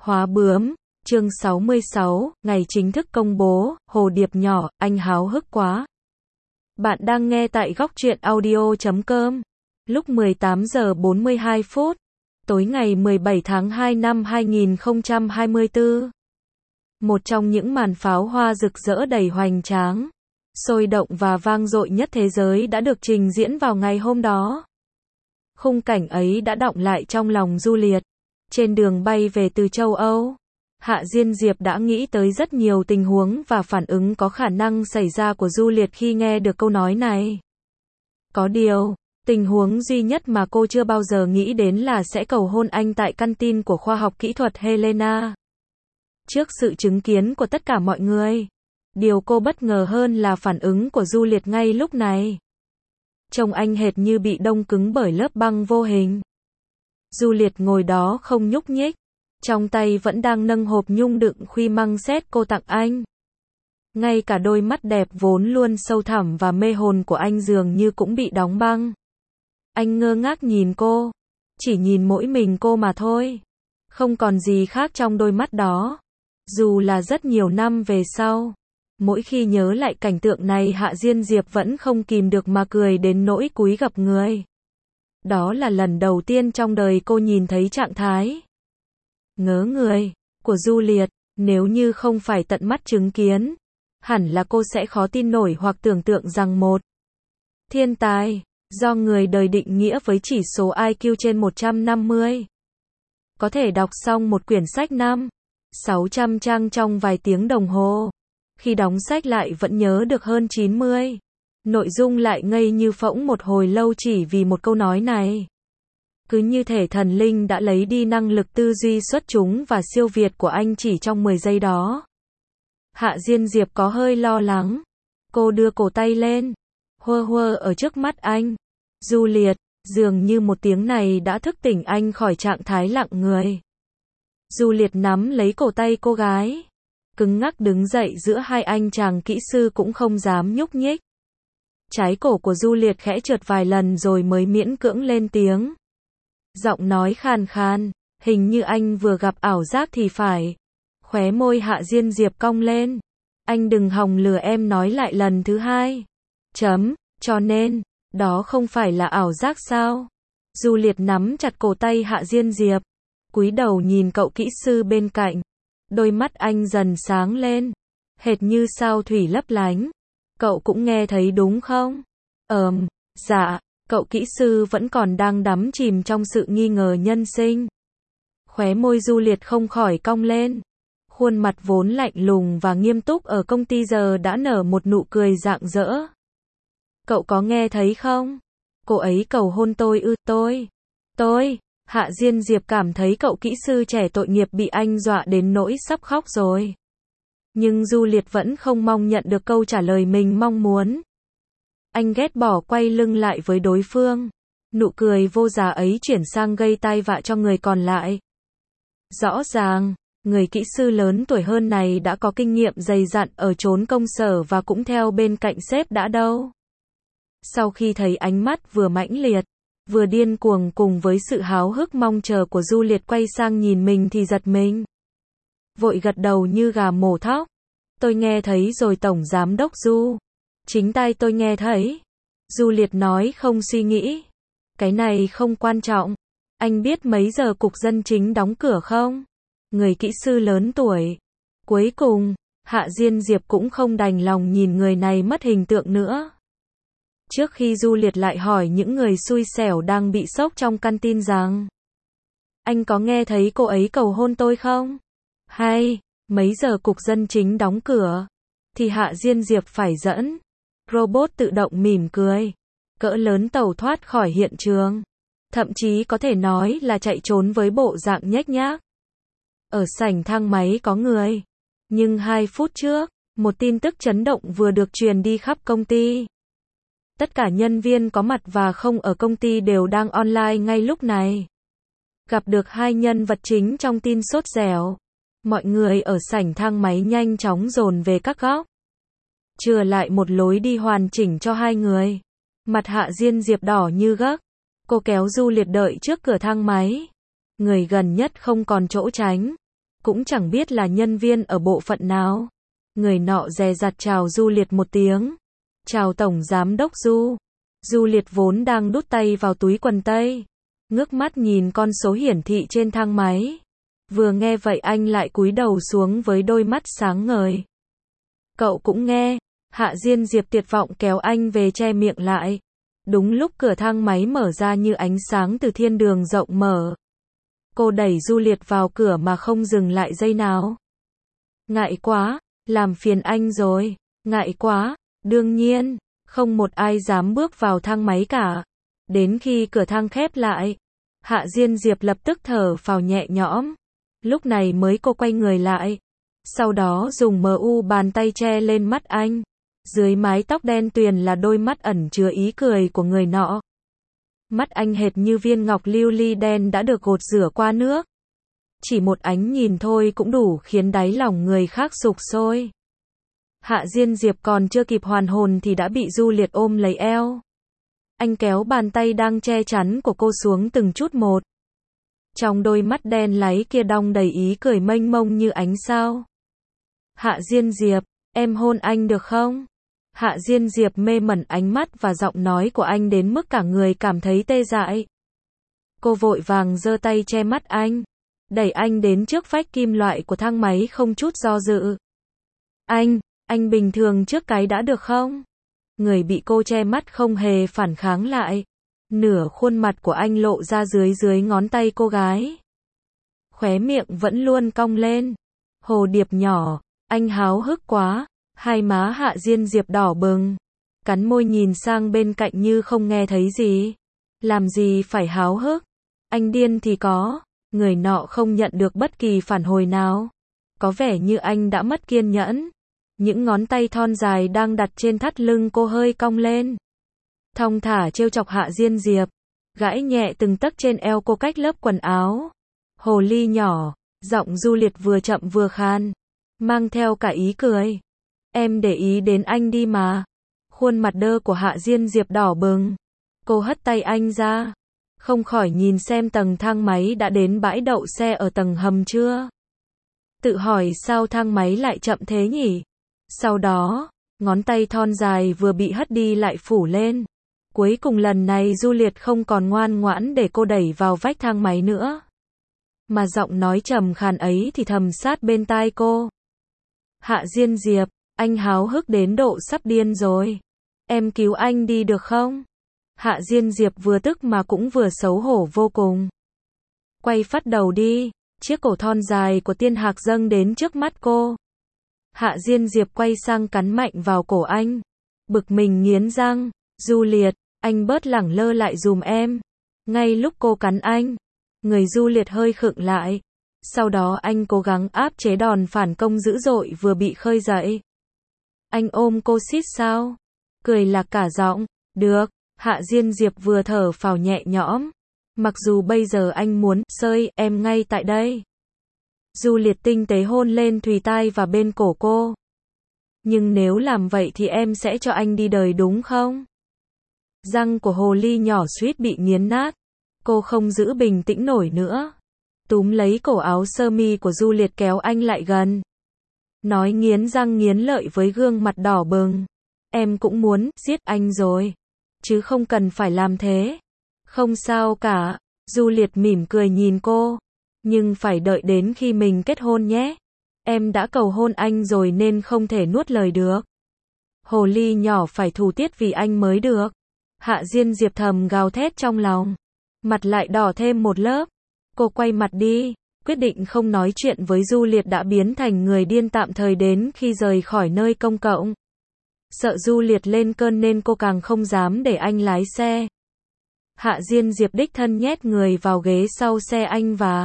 Hóa bướm, chương 66, ngày chính thức công bố, Hồ Điệp nhỏ, anh háo hức quá. Bạn đang nghe tại góc truyện audio.com. Lúc 18 giờ 42 phút, tối ngày 17 tháng 2 năm 2024. Một trong những màn pháo hoa rực rỡ đầy hoành tráng, sôi động và vang dội nhất thế giới đã được trình diễn vào ngày hôm đó. Khung cảnh ấy đã đọng lại trong lòng Du Liệt. Trên đường bay về từ châu Âu, Hạ Diên Diệp đã nghĩ tới rất nhiều tình huống và phản ứng có khả năng xảy ra của Du Liệt khi nghe được câu nói này. Có điều, tình huống duy nhất mà cô chưa bao giờ nghĩ đến là sẽ cầu hôn anh tại căn tin của khoa học kỹ thuật Helena. Trước sự chứng kiến của tất cả mọi người, điều cô bất ngờ hơn là phản ứng của Du Liệt ngay lúc này. Trông anh hệt như bị đông cứng bởi lớp băng vô hình. Du Liệt ngồi đó không nhúc nhích, trong tay vẫn đang nâng hộp nhung đựng khuy măng xét cô tặng anh. Ngay cả đôi mắt đẹp vốn luôn sâu thẳm và mê hồn của anh dường như cũng bị đóng băng. Anh ngơ ngác nhìn cô, chỉ nhìn mỗi mình cô mà thôi. Không còn gì khác trong đôi mắt đó. Dù là rất nhiều năm về sau, mỗi khi nhớ lại cảnh tượng này Hạ Diên Diệp vẫn không kìm được mà cười đến nỗi cúi gập người. Đó là lần đầu tiên trong đời cô nhìn thấy trạng thái ngớ người của Du Liệt. Nếu như không phải tận mắt chứng kiến, hẳn là cô sẽ khó tin nổi hoặc tưởng tượng rằng một thiên tài do người đời định nghĩa với chỉ số IQ trên 150 có thể đọc xong một quyển sách 500-600 trang trong vài tiếng đồng hồ. Khi đóng sách lại vẫn nhớ được hơn 90. Nội dung lại ngây như phỗng một hồi lâu chỉ vì một câu nói này. Cứ như thể thần linh đã lấy đi năng lực tư duy xuất chúng và siêu việt của anh chỉ trong 10 giây đó. Hạ Diên Diệp có hơi lo lắng. Cô đưa cổ tay lên, huơ huơ ở trước mắt anh. Du Liệt, dường như một tiếng này đã thức tỉnh anh khỏi trạng thái lặng người. Du Liệt nắm lấy cổ tay cô gái, cứng ngắc đứng dậy giữa hai anh chàng kỹ sư cũng không dám nhúc nhích. Trái cổ của Du Liệt khẽ trượt vài lần rồi mới miễn cưỡng lên tiếng. Giọng nói khàn khàn, hình như anh vừa gặp ảo giác thì phải. Khóe môi Hạ Diên Diệp cong lên. Anh đừng hòng lừa em nói lại lần thứ hai. Cho nên, đó không phải là ảo giác sao? Du Liệt nắm chặt cổ tay Hạ Diên Diệp, cúi đầu nhìn cậu kỹ sư bên cạnh. Đôi mắt anh dần sáng lên, hệt như sao thủy lấp lánh. Cậu cũng nghe thấy đúng không? Dạ, cậu kỹ sư vẫn còn đang đắm chìm trong sự nghi ngờ nhân sinh. Khóe môi Du Liệt không khỏi cong lên. Khuôn mặt vốn lạnh lùng và nghiêm túc ở công ty giờ đã nở một nụ cười rạng rỡ. Cậu có nghe thấy không? Cô ấy cầu hôn tôi tôi. Hạ Diên Diệp cảm thấy cậu kỹ sư trẻ tội nghiệp bị anh dọa đến nỗi sắp khóc rồi. Nhưng Du Liệt vẫn không mong nhận được câu trả lời mình mong muốn. Anh ghét bỏ quay lưng lại với đối phương. Nụ cười vô giá ấy chuyển sang gây tai vạ cho người còn lại. Rõ ràng, người kỹ sư lớn tuổi hơn này đã có kinh nghiệm dày dặn ở chốn công sở và cũng theo bên cạnh sếp đã đâu. Sau khi thấy ánh mắt vừa mãnh liệt, vừa điên cuồng cùng với sự háo hức mong chờ của Du Liệt quay sang nhìn mình thì giật mình. Vội gật đầu như gà mổ thóc. Tôi nghe thấy rồi Tổng Giám đốc Du. Chính tai tôi nghe thấy. Du Liệt nói không suy nghĩ. Cái này không quan trọng. Anh biết mấy giờ cục dân chính đóng cửa không? Người kỹ sư lớn tuổi. Cuối cùng, Hạ Diên Diệp cũng không đành lòng nhìn người này mất hình tượng nữa. Trước khi Du Liệt lại hỏi những người xui xẻo đang bị sốc trong căn tin rằng: Anh có nghe thấy cô ấy cầu hôn tôi không? Hay, mấy giờ cục dân chính đóng cửa? Thì Hạ Diên Diệp phải dẫn robot tự động mỉm cười, cỡ lớn tẩu thoát khỏi hiện trường. Thậm chí có thể nói là chạy trốn với bộ dạng nhếch nhác. Ở sảnh thang máy có người. Nhưng 2 phút trước, một tin tức chấn động vừa được truyền đi khắp công ty. Tất cả nhân viên có mặt và không ở công ty đều đang online ngay lúc này. Gặp được hai nhân vật chính trong tin sốt dẻo. Mọi người ở sảnh thang máy nhanh chóng dồn về các góc. Chừa lại một lối đi hoàn chỉnh cho hai người. Mặt Hạ Diên Diệp đỏ như gấc. Cô kéo Du Liệt đợi trước cửa thang máy. Người gần nhất không còn chỗ tránh. cũng chẳng biết là nhân viên ở bộ phận nào. Người nọ dè dặt chào Du Liệt một tiếng. Chào Tổng Giám đốc Du. Du Liệt vốn đang đút tay vào túi quần tây, ngước mắt nhìn con số hiển thị trên thang máy. Vừa nghe vậy anh lại cúi đầu xuống với đôi mắt sáng ngời. Cậu cũng nghe. Hạ Diên Diệp tuyệt vọng kéo anh về che miệng lại. Đúng lúc cửa thang máy mở ra như ánh sáng từ thiên đường rộng mở. Cô đẩy Du Liệt vào cửa mà không dừng lại giây nào. Ngại quá, làm phiền anh rồi. Ngại quá, đương nhiên, không một ai dám bước vào thang máy cả. Đến khi cửa thang khép lại, Hạ Diên Diệp lập tức thở phào nhẹ nhõm. Lúc này mới cô quay người lại. Sau đó dùng bàn tay che lên mắt anh. Dưới mái tóc đen tuyền là đôi mắt ẩn chứa ý cười của người nọ. Mắt anh hệt như viên ngọc lưu ly đen đã được gột rửa qua nước. Chỉ một ánh nhìn thôi cũng đủ khiến đáy lòng người khác sục sôi. Hạ Diên Diệp còn chưa kịp hoàn hồn thì đã bị Du Liệt ôm lấy eo. Anh kéo bàn tay đang che chắn của cô xuống từng chút một. Trong đôi mắt đen láy kia đong đầy ý cười mênh mông như ánh sao. Hạ Diên Diệp, em hôn anh được không? Hạ Diên Diệp mê mẩn ánh mắt và giọng nói của anh đến mức cả người cảm thấy tê dại. Cô vội vàng giơ tay che mắt anh, đẩy anh đến trước vách kim loại của thang máy không chút do dự. Anh bình thường trước cái đã được không? Người bị cô che mắt không hề phản kháng lại. Nửa khuôn mặt của anh lộ ra dưới ngón tay cô gái. Khóe miệng vẫn luôn cong lên. Hồ điệp nhỏ, anh háo hức quá. Hai má Hạ Diên Diệp đỏ bừng. Cắn môi nhìn sang bên cạnh như không nghe thấy gì. Làm gì phải háo hức? Anh điên thì có. Người nọ không nhận được bất kỳ phản hồi nào. Có vẻ như anh đã mất kiên nhẫn. Những ngón tay thon dài đang đặt trên thắt lưng cô hơi cong lên. Thong thả trêu chọc Hạ Diên Diệp. Gãi nhẹ từng tấc trên eo cô cách lớp quần áo. Hồ ly nhỏ, giọng Du Liệt vừa chậm vừa khan. Mang theo cả ý cười. Em để ý đến anh đi mà. Khuôn mặt đơ của Hạ Diên Diệp đỏ bừng. Cô hất tay anh ra. Không khỏi nhìn xem tầng thang máy đã đến bãi đậu xe ở tầng hầm chưa. Tự hỏi sao thang máy lại chậm thế nhỉ? Sau đó, ngón tay thon dài vừa bị hất đi lại phủ lên. Cuối cùng lần này Du Liệt không còn ngoan ngoãn để cô đẩy vào vách thang máy nữa. Mà giọng nói trầm khàn ấy thì thầm sát bên tai cô. Hạ Diên Diệp, anh háo hức đến độ sắp điên rồi. Em cứu anh đi được không? Hạ Diên Diệp vừa tức mà cũng vừa xấu hổ vô cùng. Quay phát đầu đi, chiếc cổ thon dài của Tiên Hạc dâng đến trước mắt cô. Hạ Diên Diệp quay sang cắn mạnh vào cổ anh. Bực mình nghiến răng. Du Liệt, anh bớt lẳng lơ lại dùm em. Ngay lúc cô cắn anh, người Du Liệt hơi khựng lại. Sau đó anh cố gắng áp chế đòn phản công dữ dội vừa bị khơi dậy. Anh ôm cô xít sao? Cười lạc cả giọng. Được. Hạ Diên Diệp vừa thở phào nhẹ nhõm. Mặc dù bây giờ anh muốn sơi em ngay tại đây. Du Liệt tinh tế hôn lên thùy tai và bên cổ cô. Nhưng nếu làm vậy thì em sẽ cho anh đi đời đúng không? Răng của hồ ly nhỏ suýt bị nghiến nát. Cô không giữ bình tĩnh nổi nữa. Túm lấy cổ áo sơ mi của Du Liệt kéo anh lại gần. Nói nghiến răng nghiến lợi với gương mặt đỏ bừng. Em cũng muốn giết anh rồi. Chứ không cần phải làm thế. Không sao cả. Du Liệt mỉm cười nhìn cô. Nhưng phải đợi đến khi mình kết hôn nhé. Em đã cầu hôn anh rồi nên không thể nuốt lời được. Hồ ly nhỏ phải thủ tiết vì anh mới được. Hạ Diên Diệp thầm gào thét trong lòng. Mặt lại đỏ thêm một lớp. Cô quay mặt đi. Quyết định không nói chuyện với Du Liệt đã biến thành người điên tạm thời đến khi rời khỏi nơi công cộng. Sợ Du Liệt lên cơn nên cô càng không dám để anh lái xe. Hạ Diên Diệp đích thân nhét người vào ghế sau xe anh và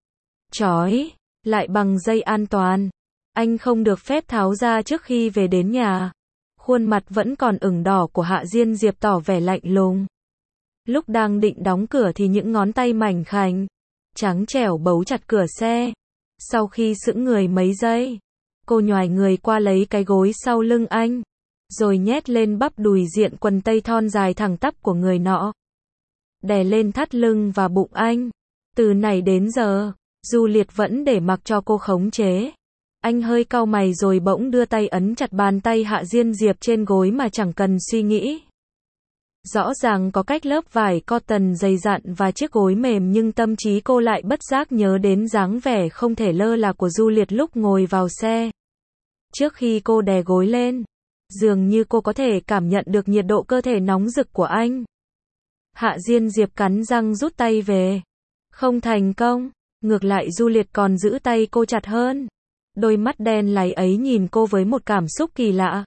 trói lại bằng dây an toàn. Anh không được phép tháo ra trước khi về đến nhà. Khuôn mặt vẫn còn ửng đỏ của Hạ Diên Diệp tỏ vẻ lạnh lùng. Lúc đang định đóng cửa thì những ngón tay mảnh khảnh, trắng trẻo bấu chặt cửa xe. Sau khi sững người mấy giây, cô nhoài người qua lấy cái gối sau lưng anh, rồi nhét lên bắp đùi diện quần tây thon dài thẳng tắp của người nọ. Đè lên thắt lưng và bụng anh. Từ nãy đến giờ, Du Liệt vẫn để mặc cho cô khống chế. Anh hơi cau mày rồi bỗng đưa tay ấn chặt bàn tay Hạ Diên Diệp trên gối mà chẳng cần suy nghĩ. Rõ ràng có cách lớp vải cotton dày dặn và chiếc gối mềm nhưng tâm trí cô lại bất giác nhớ đến dáng vẻ không thể lơ là của Du Liệt lúc ngồi vào xe. Trước khi cô đè gối lên, dường như cô có thể cảm nhận được nhiệt độ cơ thể nóng rực của anh. Hạ Diên Diệp cắn răng rút tay về. Không thành công, ngược lại Du Liệt còn giữ tay cô chặt hơn. Đôi mắt đen láy ấy nhìn cô với một cảm xúc kỳ lạ.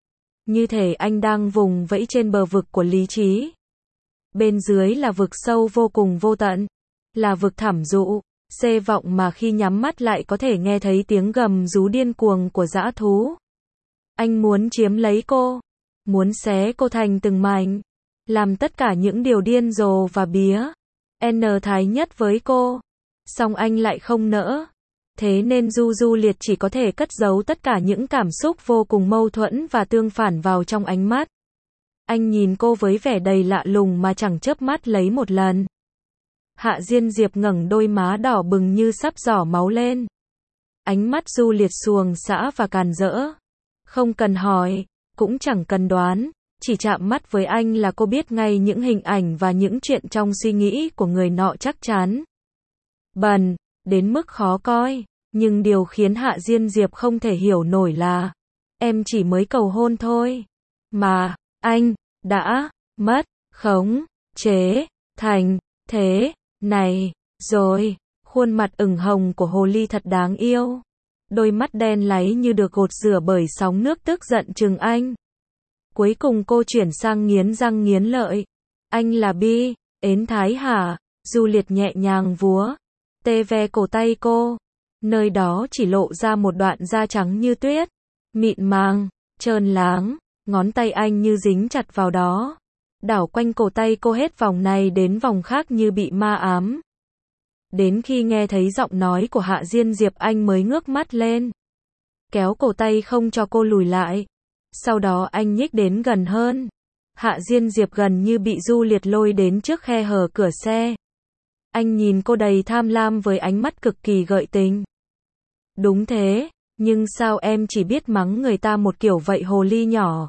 Như thể anh đang vùng vẫy trên bờ vực của lý trí. Bên dưới là vực sâu vô cùng vô tận. Là vực thẳm dụ, xê vọng mà khi nhắm mắt lại có thể nghe thấy tiếng gầm rú điên cuồng của dã thú. Anh muốn chiếm lấy cô. Muốn xé cô thành từng mảnh. Làm tất cả những điều điên rồ và bía. Thái nhất với cô. Song anh lại không nỡ. Thế nên Du Liệt chỉ có thể cất giấu tất cả những cảm xúc vô cùng mâu thuẫn và tương phản vào trong ánh mắt. Anh nhìn cô với vẻ đầy lạ lùng mà chẳng chớp mắt lấy một lần. Hạ Diên Diệp ngẩng đôi má đỏ bừng như sắp giỏ máu lên. Ánh mắt Du Liệt xuồng xã và càn rỡ. Không cần hỏi, cũng chẳng cần đoán, chỉ chạm mắt với anh là cô biết ngay những hình ảnh và những chuyện trong suy nghĩ của người nọ chắc chắn. Bần, đến mức khó coi. Nhưng điều khiến Hạ Diên Diệp không thể hiểu nổi là em chỉ mới cầu hôn thôi. Mà, anh đã mất khống chế thành thế này rồi. Khuôn mặt ửng hồng của hồ ly thật đáng yêu. Đôi mắt đen láy như được gột rửa bởi sóng nước tức giận trừng anh. Cuối cùng cô chuyển sang nghiến răng nghiến lợi. Anh là Bi, Thái hả? Du Liệt nhẹ nhàng vúa tê ve cổ tay cô. Nơi đó chỉ lộ ra một đoạn da trắng như tuyết, mịn màng, trơn láng, ngón tay anh như dính chặt vào đó. Đảo quanh cổ tay cô hết vòng này đến vòng khác như bị ma ám. Đến khi nghe thấy giọng nói của Hạ Diên Diệp anh mới ngước mắt lên. Kéo cổ tay không cho cô lùi lại. Sau đó anh nhích đến gần hơn. Hạ Diên Diệp gần như bị Du Liệt lôi đến trước khe hở cửa xe. Anh nhìn cô đầy tham lam với ánh mắt cực kỳ gợi tình. Đúng thế, nhưng sao em chỉ biết mắng người ta một kiểu vậy hồ ly nhỏ?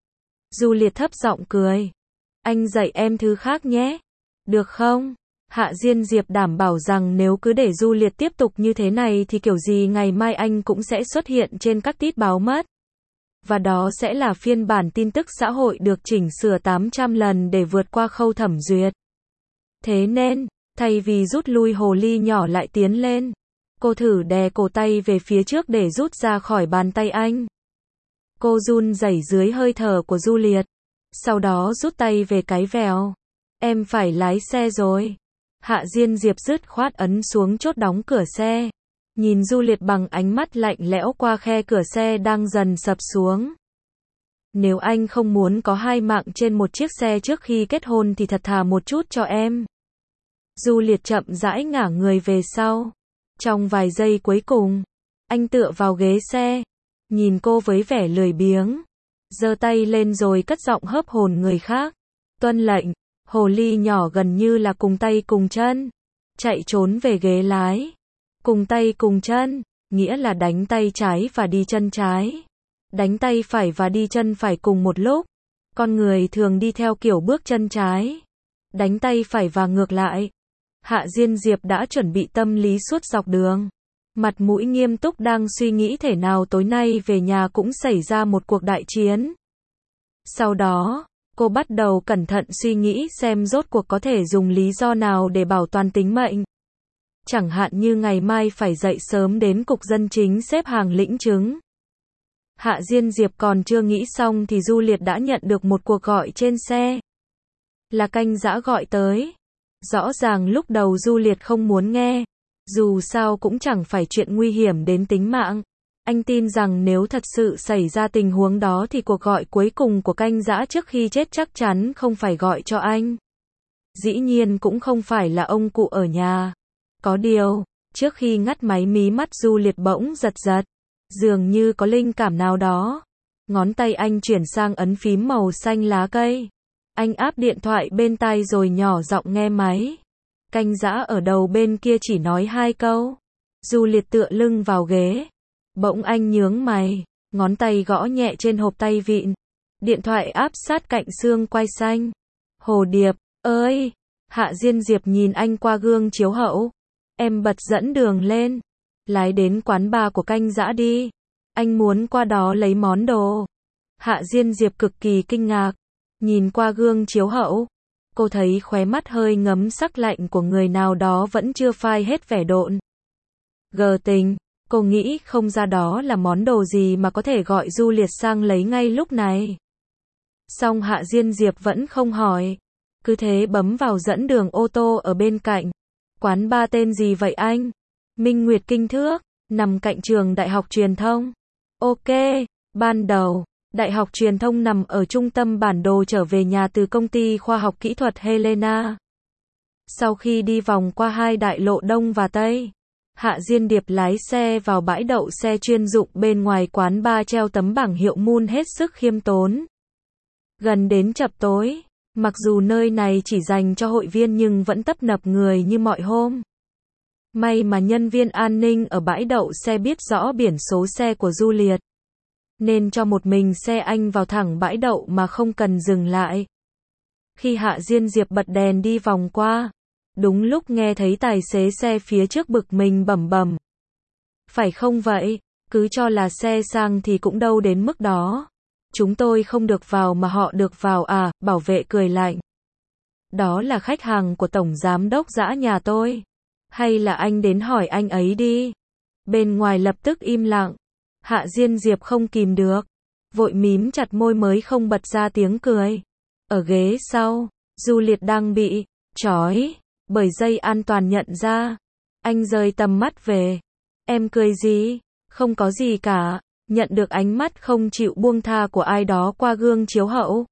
Du Liệt thấp giọng cười. Anh dạy em thứ khác nhé. Được không? Hạ Diên Diệp đảm bảo rằng nếu cứ để Du Liệt tiếp tục như thế này thì kiểu gì ngày mai anh cũng sẽ xuất hiện trên các tít báo mất. Và đó sẽ là phiên bản tin tức xã hội được chỉnh sửa 800 lần để vượt qua khâu thẩm duyệt. Thế nên, thay vì rút lui hồ ly nhỏ lại tiến lên. Cô thử đè cổ tay về phía trước để rút ra khỏi bàn tay anh. Cô run rẩy dưới hơi thở của Du Liệt. Sau đó rút tay về cái vèo. Em phải lái xe rồi. Hạ Diên Diệp dứt khoát ấn xuống chốt đóng cửa xe. Nhìn Du Liệt bằng ánh mắt lạnh lẽo qua khe cửa xe đang dần sập xuống. Nếu anh không muốn có hai mạng trên một chiếc xe trước khi kết hôn thì thật thà một chút cho em. Du Liệt chậm rãi ngả người về sau. Trong vài giây cuối cùng, anh tựa vào ghế xe, nhìn cô với vẻ lười biếng, giơ tay lên rồi cất giọng hớp hồn người khác. Tuân lệnh. Hồ ly nhỏ gần như là cùng tay cùng chân, chạy trốn về ghế lái. Cùng tay cùng chân, nghĩa là đánh tay trái và đi chân trái. Đánh tay phải và đi chân phải cùng một lúc. Con người thường đi theo kiểu bước chân trái. Đánh tay phải và ngược lại. Hạ Diên Diệp đã chuẩn bị tâm lý suốt dọc đường. Mặt mũi nghiêm túc đang suy nghĩ thể nào tối nay về nhà cũng xảy ra một cuộc đại chiến. Sau đó, cô bắt đầu cẩn thận suy nghĩ xem rốt cuộc có thể dùng lý do nào để bảo toàn tính mệnh. Chẳng hạn như ngày mai phải dậy sớm đến cục dân chính xếp hàng lĩnh chứng. Hạ Diên Diệp còn chưa nghĩ xong thì Du Liệt đã nhận được một cuộc gọi trên xe. Là canh giã gọi tới. Rõ ràng lúc đầu Du Liệt không muốn nghe. Dù sao cũng chẳng phải chuyện nguy hiểm đến tính mạng. Anh tin rằng nếu thật sự xảy ra tình huống đó thì cuộc gọi cuối cùng của canh giã trước khi chết chắc chắn không phải gọi cho anh. Dĩ nhiên cũng không phải là ông cụ ở nhà. Có điều, trước khi ngắt máy mí mắt Du Liệt bỗng giật giật. Dường như có linh cảm nào đó. Ngón tay anh chuyển sang ấn phím màu xanh lá cây. Anh áp điện thoại bên tai rồi nhỏ giọng nghe máy. Canh Dã ở đầu bên kia chỉ nói 2 câu. Du Liệt tựa lưng vào ghế. Bỗng anh nhướng mày, ngón tay gõ nhẹ trên hộp tay vịn. Điện thoại áp sát cạnh xương quai xanh. Hồ Điệp, ơi! Hạ Diên Diệp nhìn anh qua gương chiếu hậu. Em bật dẫn đường lên. Lái đến quán bar của Canh Dã đi. Anh muốn qua đó lấy món đồ. Hạ Diên Diệp cực kỳ kinh ngạc. Nhìn qua gương chiếu hậu. Cô thấy khóe mắt hơi ngấm sắc lạnh của người nào đó vẫn chưa phai hết vẻ độn. Gờ tình, cô nghĩ không ra đó là món đồ gì mà có thể gọi Du Liệt sang lấy ngay lúc này. Song Hạ Diên Diệp vẫn không hỏi. Cứ thế bấm vào dẫn đường ô tô ở bên cạnh. Quán bar tên gì vậy anh? Minh Nguyệt Kinh Thước, nằm cạnh trường Đại học Truyền thông. Ok, ban đầu, Đại học Truyền thông nằm ở trung tâm bản đồ trở về nhà từ công ty khoa học kỹ thuật Helena. Sau khi đi vòng qua 2 đại lộ Đông và Tây, Hạ Diên Điệp lái xe vào bãi đậu xe chuyên dụng bên ngoài quán bar treo tấm bảng hiệu Moon hết sức khiêm tốn. Gần đến chập tối, mặc dù nơi này chỉ dành cho hội viên nhưng vẫn tấp nập người như mọi hôm. May mà nhân viên an ninh ở bãi đậu xe biết rõ biển số xe của Du Liệt, nên cho một mình xe anh vào thẳng bãi đậu mà không cần dừng lại. Khi Hạ Diên Diệp bật đèn đi vòng qua, đúng lúc nghe thấy tài xế xe phía trước bực mình bẩm bẩm. Phải không vậy, cứ cho là xe sang thì cũng đâu đến mức đó. Chúng tôi không được vào mà họ được vào à, bảo vệ cười lạnh. Đó là khách hàng của Tổng Giám đốc Dã nhà tôi. Hay là anh đến hỏi anh ấy đi. Bên ngoài lập tức im lặng. Hạ Diên Diệp không kìm được. Vội mím chặt môi mới không bật ra tiếng cười. Ở ghế sau, Du Liệt đang bị trói bởi dây an toàn nhận ra. Anh rời tầm mắt về. Em cười gì? Không có gì cả. Nhận được ánh mắt không chịu buông tha của ai đó qua gương chiếu hậu.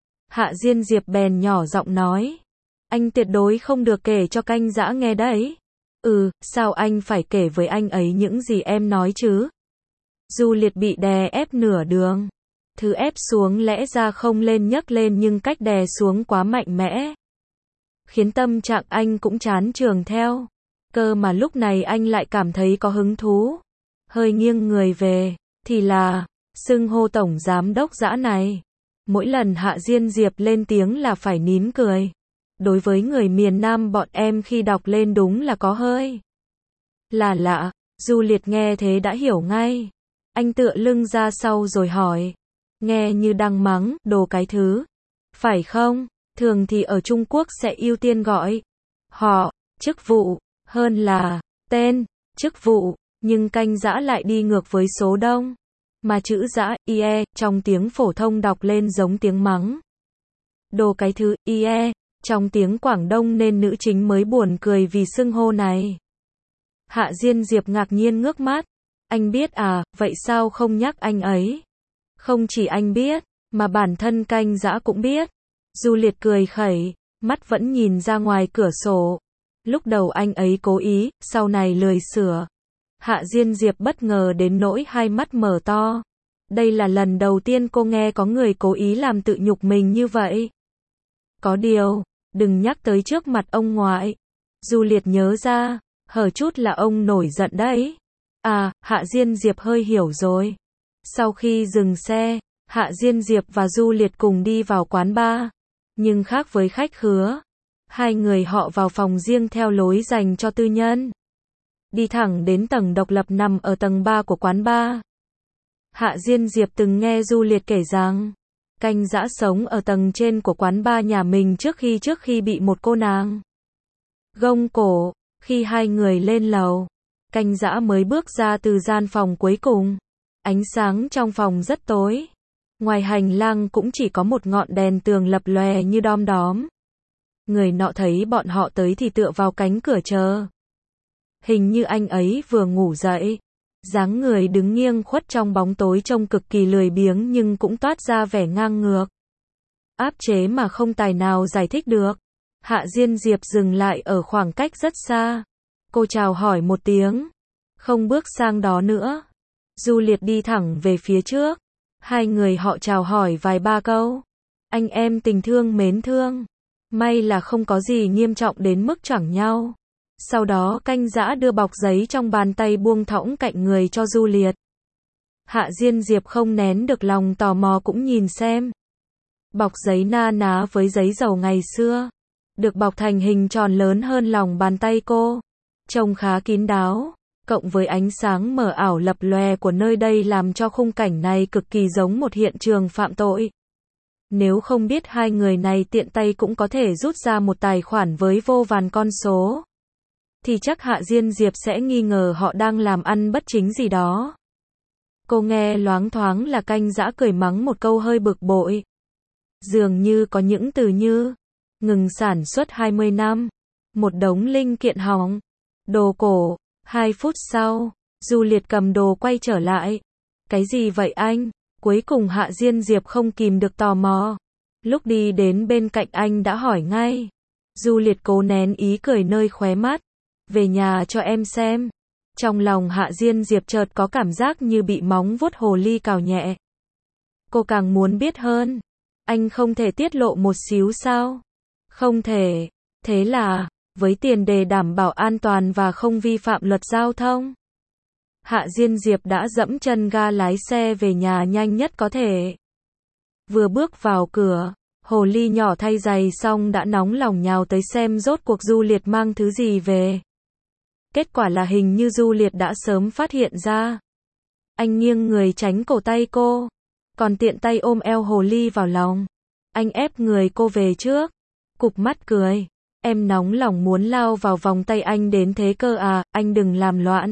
Hạ Diên Diệp bèn nhỏ giọng nói. Anh tuyệt đối không được kể cho Canh Dã nghe đấy. Sao anh phải kể với anh ấy những gì em nói chứ? Du Liệt bị đè ép nửa đường. Thứ ép xuống lẽ ra không lên nhấc lên nhưng cách đè xuống quá mạnh mẽ. Khiến tâm trạng anh cũng chán chường theo. Cơ mà lúc này anh lại cảm thấy có hứng thú. Hơi nghiêng người về, thì là, xưng hô Tổng Giám đốc Dã này. Mỗi lần Hạ Diên Diệp lên tiếng là phải nín cười. Đối với người miền Nam bọn em khi đọc lên đúng là có hơi là lạ. Du Liệt nghe thế đã hiểu ngay. Anh tựa lưng ra sau rồi hỏi. Nghe như đang mắng, đồ cái thứ. Phải không? Thường thì ở Trung Quốc sẽ ưu tiên gọi họ, chức vụ, hơn là tên, chức vụ. Nhưng Canh Dã lại đi ngược với số đông. Mà chữ Dã, ie, trong tiếng phổ thông đọc lên giống tiếng mắng. Đồ cái thứ, ie, trong tiếng Quảng Đông nên nữ chính mới buồn cười vì xưng hô này. Hạ Diên Diệp ngạc nhiên ngước mắt. Anh biết à, vậy sao không nhắc anh ấy? Không chỉ anh biết, mà bản thân Canh Dã cũng biết. Du Liệt cười khẩy, mắt vẫn nhìn ra ngoài cửa sổ. Lúc đầu anh ấy cố ý, sau này lười sửa. Hạ Diên Diệp bất ngờ đến nỗi hai mắt mở to. Đây là lần đầu tiên cô nghe có người cố ý làm tự nhục mình như vậy. Có điều, đừng nhắc tới trước mặt ông ngoại. Du Liệt nhớ ra, hở chút là ông nổi giận đấy. À, Hạ Diên Diệp hơi hiểu rồi. Sau khi dừng xe, Hạ Diên Diệp và Du Liệt cùng đi vào quán bar. Nhưng khác với khách khứa, hai người họ vào phòng riêng theo lối dành cho tư nhân. Đi thẳng đến tầng độc lập nằm ở tầng 3 của quán bar. Hạ Diên Diệp từng nghe Du Liệt kể rằng, Canh Dã sống ở tầng trên của quán bar nhà mình trước khi bị một cô nàng gông cổ. Khi hai người lên lầu, Canh Dã mới bước ra từ gian phòng cuối cùng. Ánh sáng trong phòng rất tối. Ngoài hành lang cũng chỉ có một ngọn đèn tường lập lòe như đom đóm. Người nọ thấy bọn họ tới thì tựa vào cánh cửa chờ. Hình như anh ấy vừa ngủ dậy. Dáng người đứng nghiêng khuất trong bóng tối trông cực kỳ lười biếng nhưng cũng toát ra vẻ ngang ngược. Áp chế mà không tài nào giải thích được. Hạ Diên Diệp dừng lại ở khoảng cách rất xa. Cô chào hỏi một tiếng. Không bước sang đó nữa. Du Liệt đi thẳng về phía trước. Hai người họ chào hỏi vài ba câu. Anh em tình thương mến thương. May là không có gì nghiêm trọng đến mức choảng nhau. Sau đó Canh Dã đưa bọc giấy trong bàn tay buông thõng cạnh người cho Du Liệt. Hạ Diên Diệp không nén được lòng tò mò cũng nhìn xem. Bọc giấy na ná với giấy dầu ngày xưa. Được bọc thành hình tròn lớn hơn lòng bàn tay cô. Trông khá kín đáo. Cộng với ánh sáng mờ ảo lập lòe của nơi đây làm cho khung cảnh này cực kỳ giống một hiện trường phạm tội. Nếu không biết hai người này tiện tay cũng có thể rút ra một tài khoản với vô vàn con số, thì chắc Hạ Diên Diệp sẽ nghi ngờ họ đang làm ăn bất chính gì đó. Cô nghe loáng thoáng là Canh Dã cười mắng một câu hơi bực bội. Dường như có những từ như ngừng sản xuất 20 năm, một đống linh kiện hỏng, đồ cổ. 2 phút sau, Du Liệt cầm đồ quay trở lại. Cái gì vậy anh? Cuối cùng Hạ Diên Diệp không kìm được tò mò. Lúc đi đến bên cạnh anh đã hỏi ngay. Du Liệt cố nén ý cười nơi khóe mắt. Về nhà cho em xem. Trong lòng Hạ Diên Diệp chợt có cảm giác như bị móng vuốt hồ ly cào nhẹ. Cô càng muốn biết hơn. Anh không thể tiết lộ một xíu sao? Không thể. Thế là, với tiền đề đảm bảo an toàn và không vi phạm luật giao thông, Hạ Diên Diệp đã dẫm chân ga lái xe về nhà nhanh nhất có thể. Vừa bước vào cửa, hồ ly nhỏ thay giày xong đã nóng lòng nhào tới xem rốt cuộc Du Liệt mang thứ gì về. Kết quả là hình như Du Liệt đã sớm phát hiện ra. Anh nghiêng người tránh cổ tay cô, còn tiện tay ôm eo hồ ly vào lòng. Anh ép người cô về trước, cụp mắt cười. Em nóng lòng muốn lao vào vòng tay anh đến thế cơ à, anh đừng làm loạn.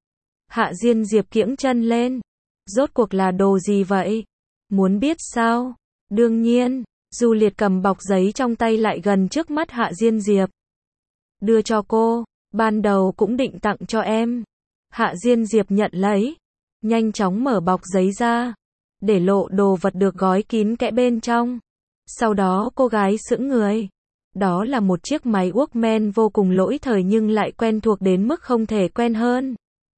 Hạ Diên Diệp kiễng chân lên. Rốt cuộc là đồ gì vậy? Muốn biết sao? Đương nhiên. Du Liệt cầm bọc giấy trong tay lại gần trước mắt Hạ Diên Diệp. Đưa cho cô, ban đầu cũng định tặng cho em. Hạ Diên Diệp nhận lấy, nhanh chóng mở bọc giấy ra, để lộ đồ vật được gói kín kẽ bên trong. Sau đó cô gái sững người. Đó là một chiếc máy Walkman vô cùng lỗi thời nhưng lại quen thuộc đến mức không thể quen hơn.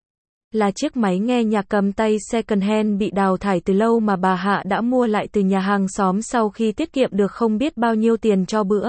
Là chiếc máy nghe nhạc cầm tay second hand bị đào thải từ lâu mà bà Hạ đã mua lại từ nhà hàng xóm sau khi tiết kiệm được không biết bao nhiêu tiền cho bữa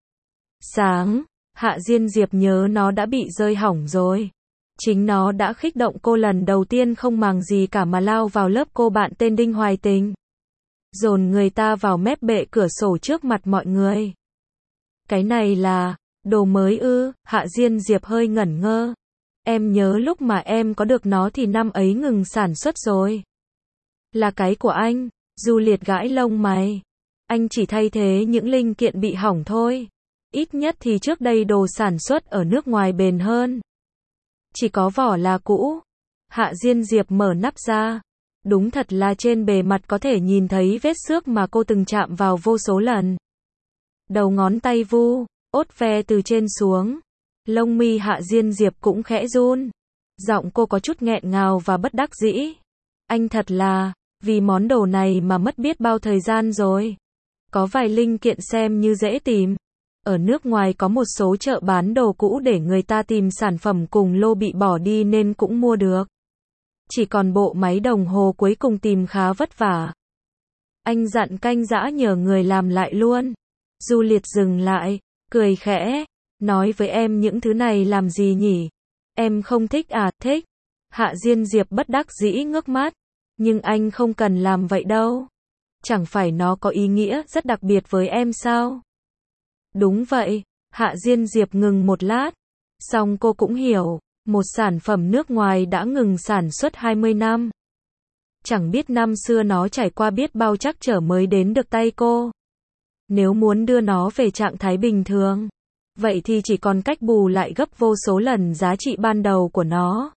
sáng. Hạ Diên Diệp nhớ nó đã bị rơi hỏng rồi. Chính nó đã khích động cô lần đầu tiên không màng gì cả mà lao vào lớp cô bạn tên Đinh Hoài Tình. Dồn người ta vào mép bệ cửa sổ trước mặt mọi người. Cái này là đồ mới ư? Hạ Diên Diệp hơi ngẩn ngơ. Em nhớ lúc mà em có được nó thì năm ấy ngừng sản xuất rồi. Là cái của anh. Du Liệt gãi lông mày. Anh chỉ thay thế những linh kiện bị hỏng thôi. Ít nhất thì trước đây đồ sản xuất ở nước ngoài bền hơn. Chỉ có vỏ là cũ. Hạ Diên Diệp mở nắp ra. Đúng thật là trên bề mặt có thể nhìn thấy vết xước mà cô từng chạm vào vô số lần. Đầu ngón tay vu, ốt ve từ trên xuống. Lông mi Hạ Diên Diệp cũng khẽ run. Giọng cô có chút nghẹn ngào và bất đắc dĩ. Anh thật là, vì món đồ này mà mất biết bao thời gian rồi. Có vài linh kiện xem như dễ tìm. Ở nước ngoài có một số chợ bán đồ cũ để người ta tìm sản phẩm cùng lô bị bỏ đi nên cũng mua được. Chỉ còn bộ máy đồng hồ cuối cùng tìm khá vất vả. Anh dặn Canh Dã nhờ người làm lại luôn. Du Liệt dừng lại, cười khẽ, nói với em những thứ này làm gì nhỉ? Em không thích à? Thích. Hạ Diên Diệp bất đắc dĩ ngước mắt. Nhưng anh không cần làm vậy đâu. Chẳng phải nó có ý nghĩa rất đặc biệt với em sao? Đúng vậy. Hạ Diên Diệp ngừng một lát. Xong cô cũng hiểu, một sản phẩm nước ngoài đã ngừng sản xuất 20 năm. Chẳng biết năm xưa nó trải qua biết bao trắc trở mới đến được tay cô. Nếu muốn đưa nó về trạng thái bình thường, vậy thì chỉ còn cách bù lại gấp vô số lần giá trị ban đầu của nó.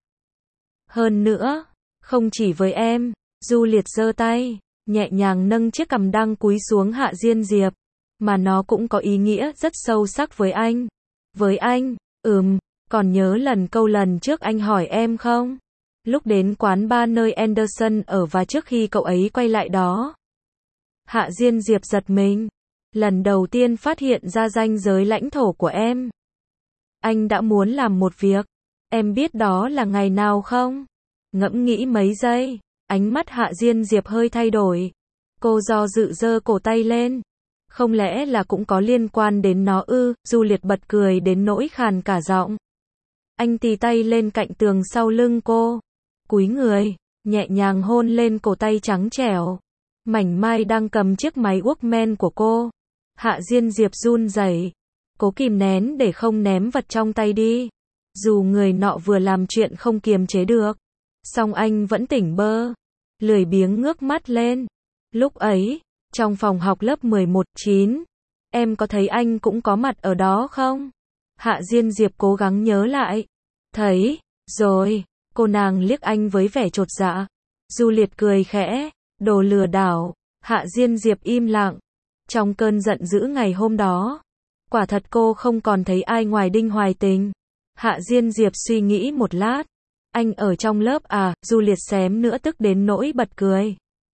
Hơn nữa, không chỉ với em, Du Liệt giơ tay, nhẹ nhàng nâng chiếc cằm đang cúi xuống Hạ Diên Diệp, mà nó cũng có ý nghĩa rất sâu sắc với anh. Với anh, còn nhớ lần trước anh hỏi em không? Lúc đến quán bar nơi Anderson ở và trước khi cậu ấy quay lại đó. Hạ Diên Diệp giật mình. Lần đầu tiên phát hiện ra ranh giới lãnh thổ của em. Anh đã muốn làm một việc. Em biết đó là ngày nào không? Ngẫm nghĩ mấy giây, ánh mắt Hạ Diên Diệp hơi thay đổi. Cô do dự giơ cổ tay lên. Không lẽ là cũng có liên quan đến nó ư? Juliet bật cười đến nỗi khàn cả giọng. Anh tì tay lên cạnh tường sau lưng cô, cúi người, nhẹ nhàng hôn lên cổ tay trắng trẻo, mảnh mai đang cầm chiếc máy Walkman của cô. Hạ Diên Diệp run rẩy, cố kìm nén để không ném vật trong tay đi. Dù người nọ vừa làm chuyện không kiềm chế được, song anh vẫn tỉnh bơ, lười biếng ngước mắt lên. Lúc ấy, trong phòng học lớp 11-9, em có thấy anh cũng có mặt ở đó không? Hạ Diên Diệp cố gắng nhớ lại. Thấy, rồi, cô nàng liếc anh với vẻ chột dạ. Juliet cười khẽ, đồ lừa đảo. Hạ Diên Diệp im lặng. Trong cơn giận dữ ngày hôm đó, quả thật cô không còn thấy ai ngoài Đinh Hoài Tình. Hạ Diên Diệp suy nghĩ một lát. Anh ở trong lớp à? Juliet xém nữa tức đến nỗi bật cười.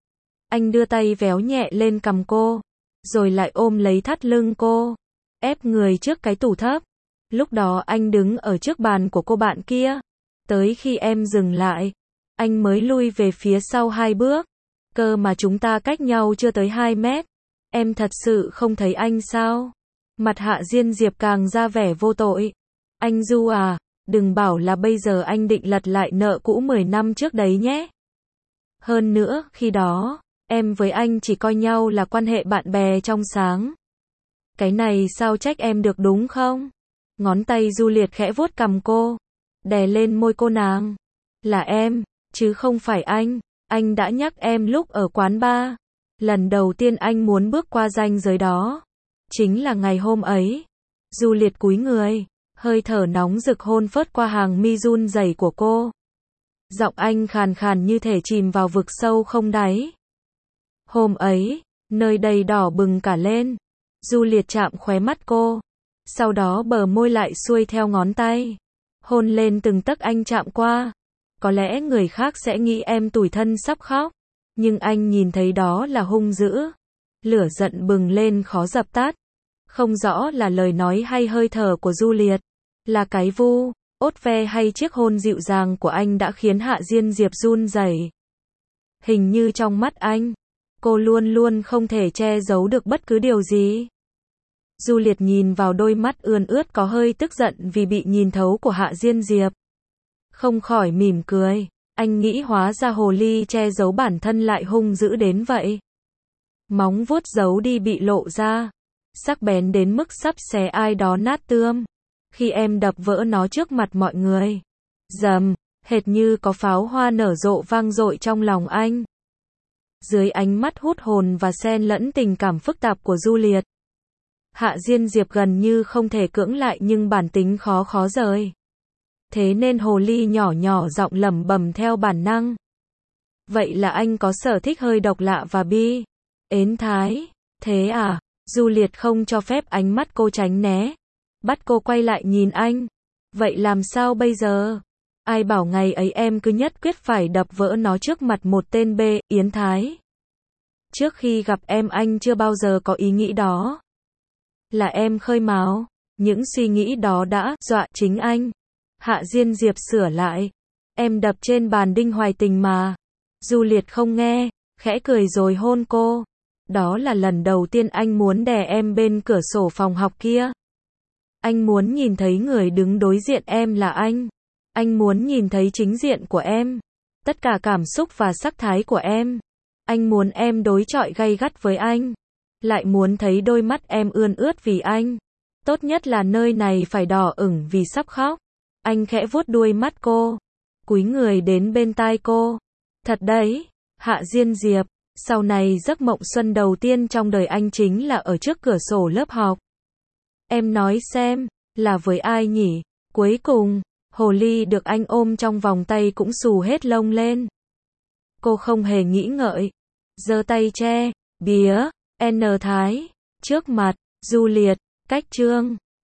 Anh đưa tay véo nhẹ lên cằm cô, rồi lại ôm lấy thắt lưng cô, ép người trước cái tủ thấp. Lúc đó anh đứng ở trước bàn của cô bạn kia. Tới khi em dừng lại, anh mới lui về phía sau 2 bước. Cơ mà chúng ta cách nhau chưa tới 2 mét. Em thật sự không thấy anh sao? Mặt Hạ Diên Diệp càng ra vẻ vô tội. Anh Du à, đừng bảo là bây giờ anh định lật lại nợ cũ 10 năm trước đấy nhé. Hơn nữa, khi đó, em với anh chỉ coi nhau là quan hệ bạn bè trong sáng. Cái này sao trách em được đúng không? Ngón tay Juliet khẽ vuốt cằm cô, đè lên môi cô nàng. Là em, chứ không phải anh đã nhắc em lúc ở quán bar. Lần đầu tiên anh muốn bước qua ranh giới đó, chính là ngày hôm ấy. Juliet cúi người, hơi thở nóng rực hôn phớt qua hàng mi run rẩy của cô. Giọng anh khàn khàn như thể chìm vào vực sâu không đáy. Hôm ấy, nơi đây đỏ bừng cả lên. Juliet chạm khóe mắt cô, sau đó bờ môi lại xuôi theo ngón tay, hôn lên từng tấc anh chạm qua. Có lẽ người khác sẽ nghĩ em tủi thân sắp khóc, nhưng anh nhìn thấy đó là hung dữ. Lửa giận bừng lên khó dập tắt. Không rõ là lời nói hay hơi thở của Juliet, là cái vu, ốt ve hay chiếc hôn dịu dàng của anh đã khiến Hạ Diên Diệp run rẩy. Hình như trong mắt anh, cô luôn luôn không thể che giấu được bất cứ điều gì. Juliet nhìn vào đôi mắt ươn ướt có hơi tức giận vì bị nhìn thấu của Hạ Diên Diệp. Không khỏi mỉm cười, anh nghĩ hóa ra hồ ly che giấu bản thân lại hung dữ đến vậy. Móng vuốt giấu đi bị lộ ra, sắc bén đến mức sắp xé ai đó nát tươm. Khi em đập vỡ nó trước mặt mọi người, rầm, hệt như có pháo hoa nở rộ vang dội trong lòng anh. Dưới ánh mắt hút hồn và xen lẫn tình cảm phức tạp của Juliet, Hạ Diên Diệp gần như không thể cưỡng lại nhưng bản tính khó rời. Thế nên hồ ly nhỏ nhỏ giọng lẩm bẩm theo bản năng. Vậy là anh có sở thích hơi độc lạ và bi ến thái, thế à? Juliet không cho phép ánh mắt cô tránh né, bắt cô quay lại nhìn anh. Vậy làm sao bây giờ? Ai bảo ngày ấy em cứ nhất quyết phải đập vỡ nó trước mặt một tên bê yến thái. Trước khi gặp em anh chưa bao giờ có ý nghĩ đó. Là em khơi mào, những suy nghĩ đó đã dọa chính anh. Hạ Diên Diệp sửa lại. Em đập trên bàn Đinh Hoài Tình mà. Juliet không nghe, khẽ cười rồi hôn cô. Đó là lần đầu tiên anh muốn đè em bên cửa sổ phòng học kia. Anh muốn nhìn thấy người đứng đối diện em là anh. Anh muốn nhìn thấy chính diện của em, tất cả cảm xúc và sắc thái của em. Anh muốn em đối chọi gay gắt với anh. Lại muốn thấy đôi mắt em ươn ướt vì anh. Tốt nhất là nơi này phải đỏ ửng vì sắp khóc. Anh khẽ vuốt đuôi mắt cô, cúi người đến bên tai cô. Thật đấy, Hạ Diên Diệp, sau này giấc mộng xuân đầu tiên trong đời anh chính là ở trước cửa sổ lớp học. Em nói xem, là với ai nhỉ? Cuối cùng, hồ ly được anh ôm trong vòng tay cũng xù hết lông lên. Cô không hề nghĩ ngợi, giơ tay che bía N Thái trước mặt Juliet. Cách chương